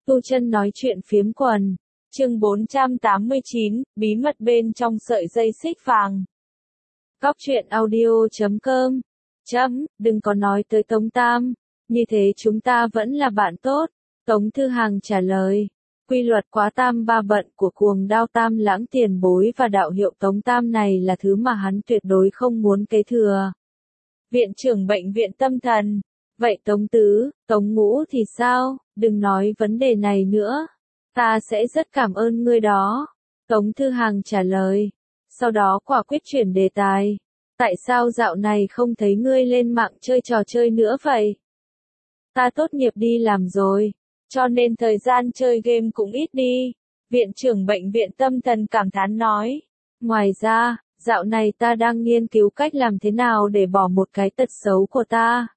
Tu Chân nói chuyện phiếm quần. Chương 489, bí mật bên trong sợi dây xích vàng. Góc truyện audio.com. Đừng có nói tới Tống Tam, như thế chúng ta vẫn là bạn tốt. Tống Thư Hằng trả lời. Quy luật quá tam ba bận của cuồng đao tam lãng tiền bối và đạo hiệu Tống Tam này là thứ mà hắn tuyệt đối không muốn kế thừa. Viện trưởng bệnh viện tâm thần. Vậy Tống Tứ, Tống Ngũ thì sao? Đừng nói vấn đề này nữa. Ta sẽ rất cảm ơn ngươi đó. Tống Thư Hằng trả lời. Sau đó quả quyết chuyển đề tài. Tại sao dạo này không thấy ngươi lên mạng chơi trò chơi nữa vậy? Ta tốt nghiệp đi làm rồi, cho nên thời gian chơi game cũng ít đi. Viện trưởng bệnh viện tâm thần cảm thán nói. Ngoài ra, dạo này ta đang nghiên cứu cách làm thế nào để bỏ một cái tật xấu của ta.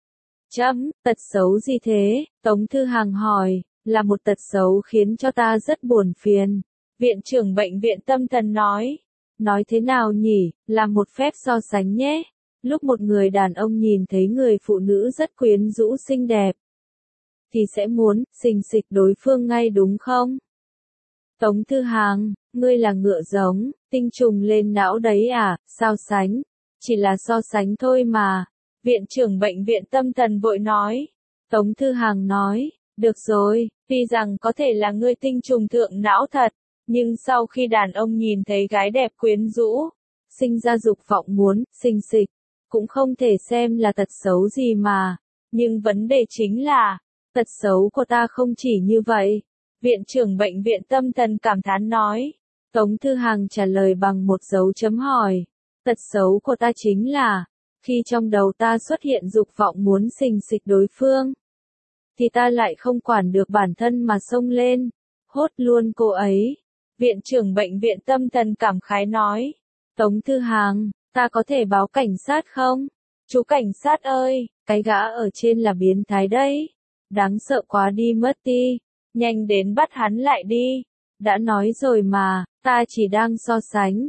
Tật xấu gì thế? Tống Thư Hằng hỏi. Là một tật xấu khiến cho ta rất buồn phiền. Viện trưởng bệnh viện tâm thần nói. Nói thế nào nhỉ? Làm một phép so sánh nhé. Lúc một người đàn ông nhìn thấy người phụ nữ rất quyến rũ xinh đẹp, thì sẽ muốn xình xịch đối phương ngay đúng không? Tống Thư Hằng, ngươi là ngựa giống, tinh trùng lên não đấy à? So sánh. Chỉ là so sánh thôi mà. Viện trưởng bệnh viện tâm thần vội nói. Tống Thư Hằng nói. Được rồi, tuy rằng có thể là ngươi tinh trùng thượng não thật, nhưng sau khi đàn ông nhìn thấy gái đẹp quyến rũ, sinh ra dục vọng muốn, xình xịch, cũng không thể xem là tật xấu gì mà. Nhưng vấn đề chính là, tật xấu của ta không chỉ như vậy. Viện trưởng bệnh viện tâm thần cảm thán nói. Tống Thư Hằng trả lời bằng một dấu chấm hỏi. Tật xấu của ta chính là, khi trong đầu ta xuất hiện dục vọng muốn xình xịch đối phương, thì ta lại không quản được bản thân mà xông lên, hốt luôn cô ấy. Viện trưởng bệnh viện tâm thần cảm khái nói. Tống Thư Hằng, ta có thể báo cảnh sát không? Chú cảnh sát ơi, cái gã ở trên là biến thái đấy. Đáng sợ quá đi mất đi. Nhanh đến bắt hắn lại đi. Đã nói rồi mà, ta chỉ đang so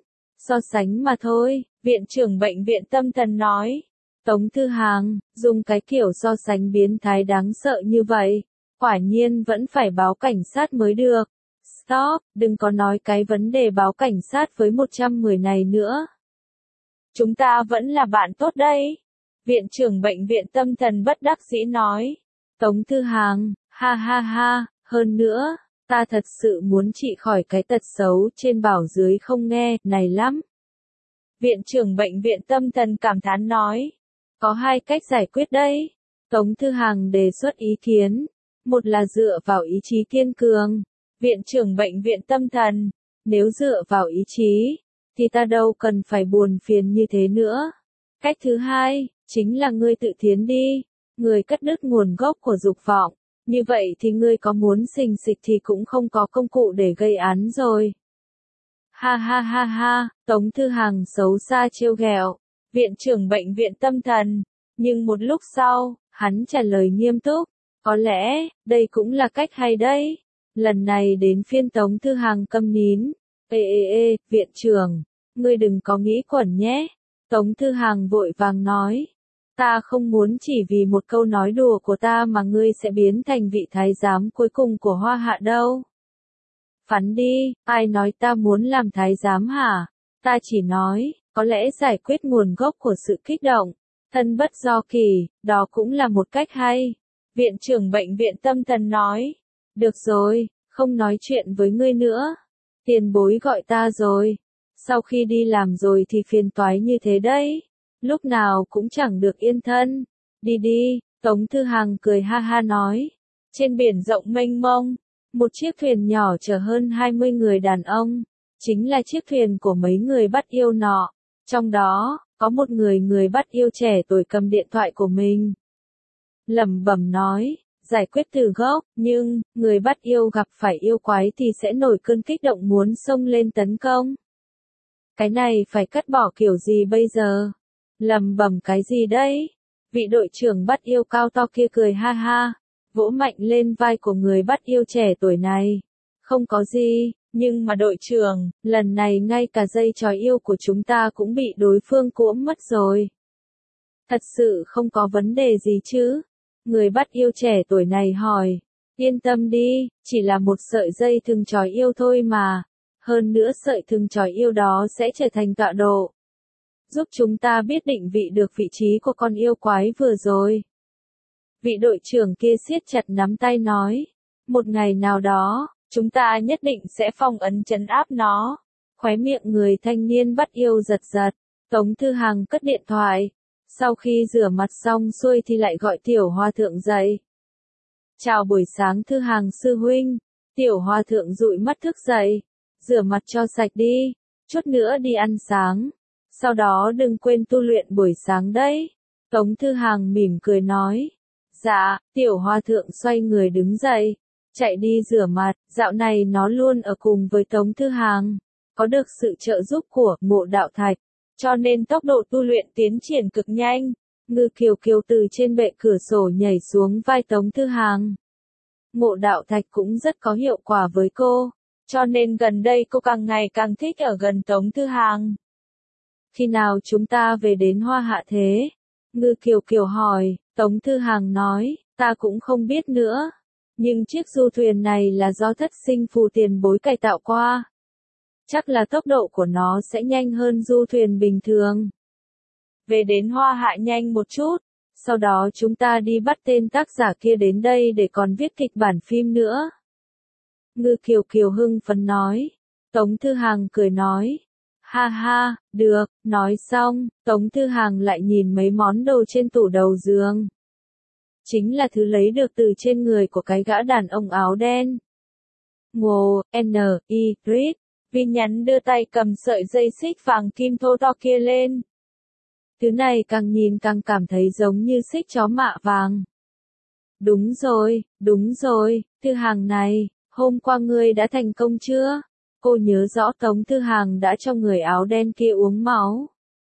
sánh mà thôi. Viện trưởng bệnh viện tâm thần nói. Tống Thư Hằng, dùng cái kiểu so sánh biến thái đáng sợ như vậy, quả nhiên vẫn phải báo cảnh sát mới được. Stop, đừng có nói cái vấn đề báo cảnh sát với 110 này nữa. Chúng ta vẫn là bạn tốt đây. Viện trưởng bệnh viện tâm thần bất đắc dĩ nói. Tống Thư Hằng, ha ha ha, hơn nữa, ta thật sự muốn trị khỏi cái tật xấu trên bảo dưới không nghe này lắm. Viện trưởng bệnh viện tâm thần cảm thán nói. Có hai cách giải quyết đây. Tống Thư Hằng đề xuất ý kiến. Một là dựa vào ý chí kiên cường. Viện trưởng bệnh viện tâm thần. Nếu dựa vào ý chí, thì ta đâu cần phải buồn phiền như thế nữa. Cách thứ hai, chính là ngươi tự tiến đi. Ngươi cắt đứt nguồn gốc của dục vọng. Như vậy thì ngươi có muốn xình xịch thì cũng không có công cụ để gây án rồi. Ha ha ha ha, Tống Thư Hằng xấu xa trêu ghẹo. Viện trưởng bệnh viện tâm thần. Nhưng một lúc sau, hắn trả lời nghiêm túc. Có lẽ, đây cũng là cách hay đấy. Lần này đến phiên Tống Thư Hằng câm nín. Viện trưởng, ngươi đừng có nghĩ quẩn nhé. Tống Thư Hằng vội vàng nói. Ta không muốn chỉ vì một câu nói đùa của ta mà ngươi sẽ biến thành vị thái giám cuối cùng của Hoa Hạ đâu. Phắn đi, ai nói ta muốn làm thái giám hả? Ta chỉ nói, có lẽ giải quyết nguồn gốc của sự kích động, thân bất do kỳ, đó cũng là một cách hay. Viện trưởng bệnh viện tâm thần nói. Được rồi, không nói chuyện với ngươi nữa. Tiền bối gọi ta rồi. Sau khi đi làm rồi thì phiền toái như thế đấy. Lúc nào cũng chẳng được yên thân. Đi đi, Tống Thư Hằng cười ha ha nói. Trên biển rộng mênh mông, một chiếc thuyền nhỏ chở hơn 20 người đàn ông. Chính là chiếc thuyền của mấy người bắt yêu nọ. Trong đó, có một người bắt yêu trẻ tuổi cầm điện thoại của mình. Lẩm bẩm nói, giải quyết từ gốc, nhưng, người bắt yêu gặp phải yêu quái thì sẽ nổi cơn kích động muốn xông lên tấn công. Cái này phải cắt bỏ kiểu gì bây giờ? Lẩm bẩm cái gì đấy? Vị đội trưởng bắt yêu cao to kia cười ha ha, vỗ mạnh lên vai của người bắt yêu trẻ tuổi này. Không có gì. Nhưng mà đội trưởng, lần này ngay cả dây chói yêu của chúng ta cũng bị đối phương cuỗm mất rồi. Thật sự không có vấn đề gì chứ? Người bắt yêu trẻ tuổi này hỏi. Yên tâm đi, chỉ là một sợi dây thừng trói yêu thôi mà. Hơn nữa sợi thừng trói yêu đó sẽ trở thành tọa độ, giúp chúng ta biết định vị được vị trí của con yêu quái vừa rồi. Vị đội trưởng kia siết chặt nắm tay nói. Một ngày nào đó, chúng ta nhất định sẽ phong ấn trấn áp nó. Khóe miệng người thanh niên bắt yêu giật giật. Tống Thư Hằng cất điện thoại. Sau khi rửa mặt xong xuôi thì lại gọi Tiểu Hòa Thượng dậy. Chào buổi sáng Thư Hằng sư huynh. Tiểu Hòa Thượng dụi mắt thức dậy. Rửa mặt cho sạch đi. Chút nữa đi ăn sáng. Sau đó đừng quên tu luyện buổi sáng đấy. Tống Thư Hằng mỉm cười nói. Dạ, Tiểu Hòa Thượng xoay người đứng dậy. Chạy đi rửa mặt, dạo này nó luôn ở cùng với Tống Thư Hằng. Có được sự trợ giúp của Ngộ Đạo Thạch, cho nên tốc độ tu luyện tiến triển cực nhanh. Ngư Kiều Kiều từ trên bệ cửa sổ nhảy xuống vai Tống Thư Hằng. Ngộ Đạo Thạch cũng rất có hiệu quả với cô, cho nên gần đây cô càng ngày càng thích ở gần Tống Thư Hằng. Khi nào chúng ta về đến Hoa Hạ thế? Ngư Kiều Kiều hỏi. Tống Thư Hằng nói, ta cũng không biết nữa. Nhưng chiếc du thuyền này là do thất sinh phù tiền bối cải tạo qua. Chắc là tốc độ của nó sẽ nhanh hơn du thuyền bình thường. Về đến Hoa Hạ nhanh một chút, sau đó chúng ta đi bắt tên tác giả kia đến đây để còn viết kịch bản phim nữa. Ngư Kiều Kiều hưng phấn nói. Tống Thư Hằng cười nói. Ha ha, được, nói xong, Tống Thư Hằng lại nhìn mấy món đồ trên tủ đầu giường. Chính là thứ lấy được từ trên người của cái gã đàn ông áo đen. Ngô, N.I. Reed, Vi Nhắn đưa tay cầm sợi dây xích vàng kim thô to kia lên. Thứ này càng nhìn càng cảm thấy giống như xích chó mạ vàng. Đúng rồi, Thư Hằng này, hôm qua ngươi đã thành công chưa? Cô nhớ rõ Tống Thư Hằng đã cho người áo đen kia uống máu.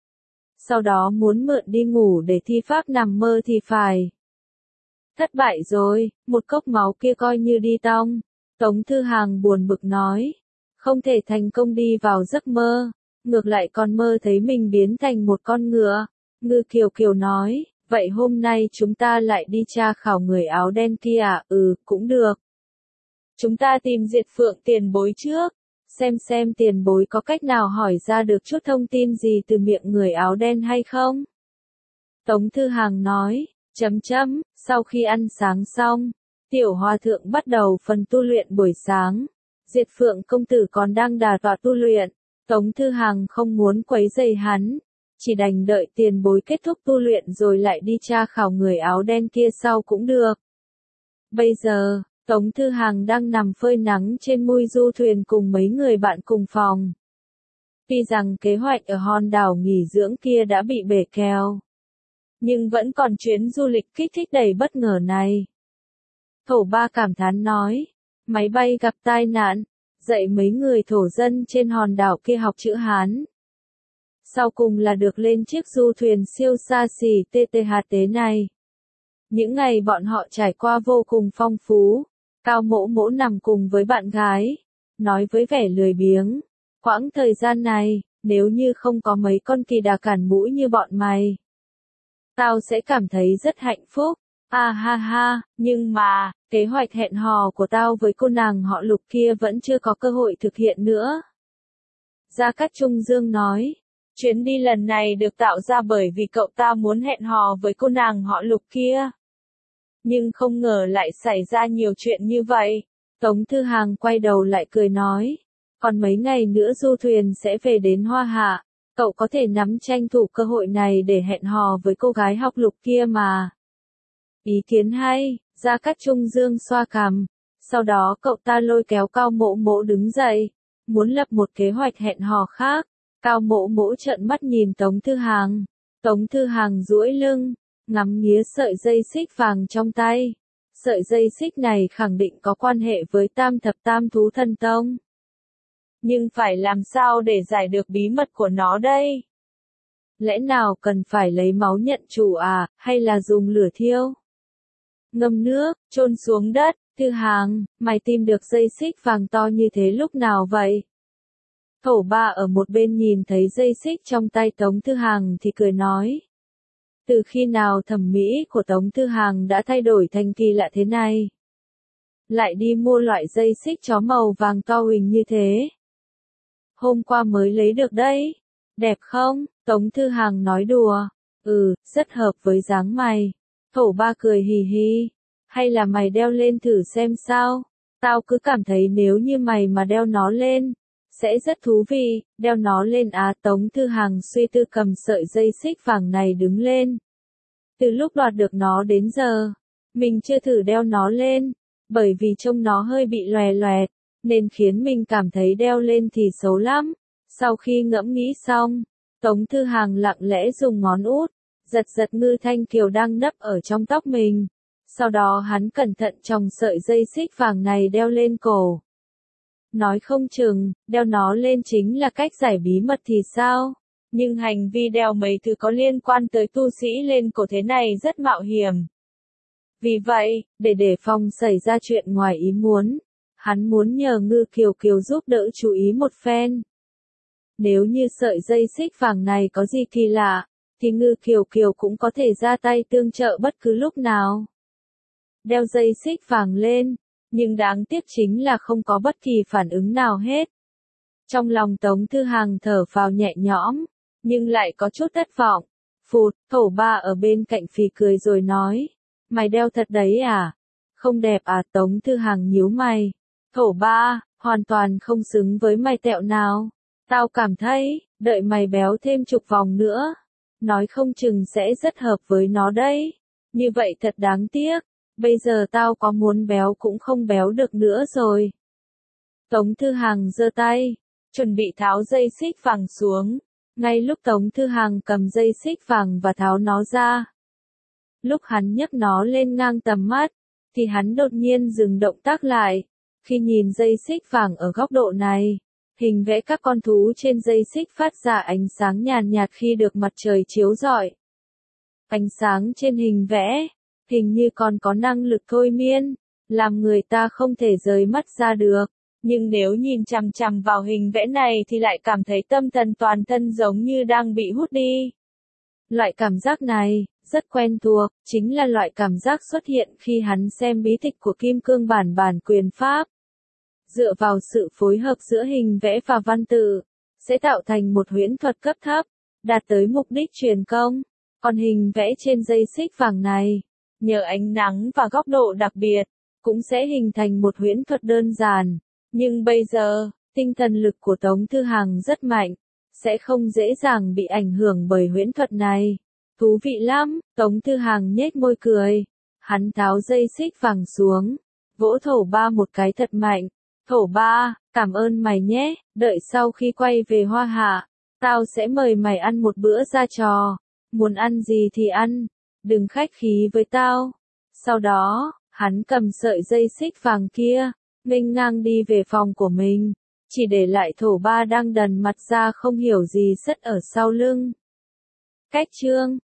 Sau đó muốn mượn đi ngủ để thi pháp nằm mơ thì phải. Thất bại rồi, một cốc máu kia coi như đi tong. Tống Thư Hằng buồn bực nói. Không thể thành công đi vào giấc mơ. Ngược lại còn mơ thấy mình biến thành một con ngựa. Ngư Kiều Kiều nói. Vậy hôm nay chúng ta lại đi tra khảo người áo đen kia à? Cũng được. Chúng ta tìm Diệt Phượng tiền bối trước. Xem tiền bối có cách nào hỏi ra được chút thông tin gì từ miệng người áo đen hay không? Tống Thư Hằng nói. Sau khi ăn sáng xong, Tiểu Hòa Thượng bắt đầu phần tu luyện buổi sáng. Diệt Phượng công tử còn đang đà tọa tu luyện. Tống Thư Hằng không muốn quấy rầy hắn, chỉ đành đợi tiền bối kết thúc tu luyện rồi lại đi tra khảo người áo đen kia sau cũng được. Bây giờ, Tống Thư Hằng đang nằm phơi nắng trên mui du thuyền cùng mấy người bạn cùng phòng. Tuy rằng kế hoạch ở hòn đảo nghỉ dưỡng kia đã bị bể kèo, nhưng vẫn còn chuyến du lịch kích thích đầy bất ngờ này. Thổ Ba cảm thán nói, máy bay gặp tai nạn, dạy mấy người thổ dân trên hòn đảo kia học chữ Hán. Sau cùng là được lên chiếc du thuyền siêu xa xỉ TTHT này. Những ngày bọn họ trải qua vô cùng phong phú. Cao Mỗ Mỗ nằm cùng với bạn gái, nói với vẻ lười biếng. Quãng thời gian này, nếu như không có mấy con kỳ đà cản mũi như bọn mày, tao sẽ cảm thấy rất hạnh phúc. À ha ha, nhưng mà, kế hoạch hẹn hò của tao với cô nàng họ Lục kia vẫn chưa có cơ hội thực hiện nữa. Gia Cát Trung Dương nói, chuyến đi lần này được tạo ra bởi vì cậu ta muốn hẹn hò với cô nàng họ Lục kia. Nhưng không ngờ lại xảy ra nhiều chuyện như vậy. Tống Thư Hằng quay đầu lại cười nói, còn mấy ngày nữa du thuyền sẽ về đến Hoa Hạ, cậu có thể nắm tranh thủ cơ hội này để hẹn hò với cô gái học Lục kia mà. Ý kiến hay, Gia Cát Trung Dương xoa cằm, sau đó cậu ta lôi kéo Cao Mỗ Mỗ đứng dậy, muốn lập một kế hoạch hẹn hò khác. Cao Mỗ Mỗ trợn mắt nhìn Tống Thư Hằng. Tống Thư Hằng duỗi lưng, ngắm nghía sợi dây xích vàng trong tay. Sợi dây xích này khẳng định có quan hệ với Tam Thập Tam Thú Thần Tông. Nhưng phải làm sao để giải được bí mật của nó đây? Lẽ nào cần phải lấy máu nhận chủ à, hay là dùng lửa thiêu? Ngâm nước, chôn xuống đất. Thư Hằng, mày tìm được dây xích vàng to như thế lúc nào vậy? Thổ Ba ở một bên nhìn thấy dây xích trong tay Tống Thư Hằng thì cười nói. Từ khi nào thẩm mỹ của Tống Thư Hằng đã thay đổi thành kỳ lạ thế này? lại đi mua loại dây xích chó màu vàng to huỳnh như thế. Hôm qua mới lấy được đấy. Đẹp không? Tống Thư Hàng nói đùa. Rất hợp với dáng mày. Thổ Ba cười hì hì. Hay là mày đeo lên thử xem sao? Tao cứ cảm thấy nếu như mày mà đeo nó lên, sẽ rất thú vị. Đeo nó lên à? Tống Thư Hàng suy tư cầm sợi dây xích vàng này đứng lên. Từ lúc đoạt được nó đến giờ, mình chưa thử đeo nó lên, bởi vì trông nó hơi bị lòe loẹt, nên khiến mình cảm thấy đeo lên thì xấu lắm. Sau khi ngẫm nghĩ xong, Tống Thư Hàng lặng lẽ dùng ngón út, giật giật ngư thanh kiều đang nấp ở trong tóc mình. Sau đó hắn cẩn thận chòng sợi dây xích vàng này đeo lên cổ. Nói không chừng, đeo nó lên chính là cách giải bí mật thì sao? Nhưng hành vi đeo mấy thứ có liên quan tới tu sĩ lên cổ thế này rất mạo hiểm. Vì vậy, để đề phòng xảy ra chuyện ngoài ý muốn, hắn muốn nhờ Ngư Kiều Kiều giúp đỡ chú ý một phen. Nếu như sợi dây xích vàng này có gì kỳ lạ, thì Ngư Kiều Kiều cũng có thể ra tay tương trợ bất cứ lúc nào. Đeo dây xích vàng lên, nhưng đáng tiếc chính là không có bất kỳ phản ứng nào hết. Trong lòng Tống Thư Hàng thở phào nhẹ nhõm, nhưng lại có chút thất vọng. Phụt, Thổ Ba ở bên cạnh phì cười rồi nói, mày đeo thật đấy à? Không đẹp à? Tống Thư Hàng nhíu mày. Thổ Ba, hoàn toàn không xứng với mày tẹo nào. Tao cảm thấy, đợi mày béo thêm chục vòng nữa, nói không chừng sẽ rất hợp với nó đấy. Như vậy thật đáng tiếc, bây giờ tao có muốn béo cũng không béo được nữa rồi. Tống Thư Hàng giơ tay, chuẩn bị tháo dây xích vàng xuống. Ngay lúc Tống Thư Hàng cầm dây xích vàng và tháo nó ra, lúc hắn nhấc nó lên ngang tầm mắt, thì hắn đột nhiên dừng động tác lại. Khi nhìn dây xích vàng ở góc độ này, hình vẽ các con thú trên dây xích phát ra ánh sáng nhàn nhạt khi được mặt trời chiếu rọi. Ánh sáng trên hình vẽ, hình như còn có năng lực thôi miên, làm người ta không thể rời mắt ra được. Nhưng nếu nhìn chằm chằm vào hình vẽ này thì lại cảm thấy tâm thần toàn thân giống như đang bị hút đi. Loại cảm giác này, rất quen thuộc, chính là loại cảm giác xuất hiện khi hắn xem bí tịch của Kim Cương bản quyền Pháp. Dựa vào sự phối hợp giữa hình vẽ và văn tự, sẽ tạo thành một huyễn thuật cấp thấp, đạt tới mục đích truyền công. Còn hình vẽ trên dây xích vàng này, nhờ ánh nắng và góc độ đặc biệt, cũng sẽ hình thành một huyễn thuật đơn giản. Nhưng bây giờ, tinh thần lực của Tống Thư Hàng rất mạnh, sẽ không dễ dàng bị ảnh hưởng bởi huyễn thuật này. Thú vị lắm, Tống Thư Hàng nhếch môi cười. Hắn tháo dây xích vàng xuống, vỗ Thổ Ba một cái thật mạnh. Thổ Ba, cảm ơn mày nhé, đợi sau khi quay về Hoa Hạ, tao sẽ mời mày ăn một bữa ra trò. Muốn ăn gì thì ăn, đừng khách khí với tao. Sau đó, hắn cầm sợi dây xích vàng kia, nghênh ngang đi về phòng của mình, chỉ để lại Thổ Ba đang đần mặt ra không hiểu gì sất ở sau lưng. Cách chương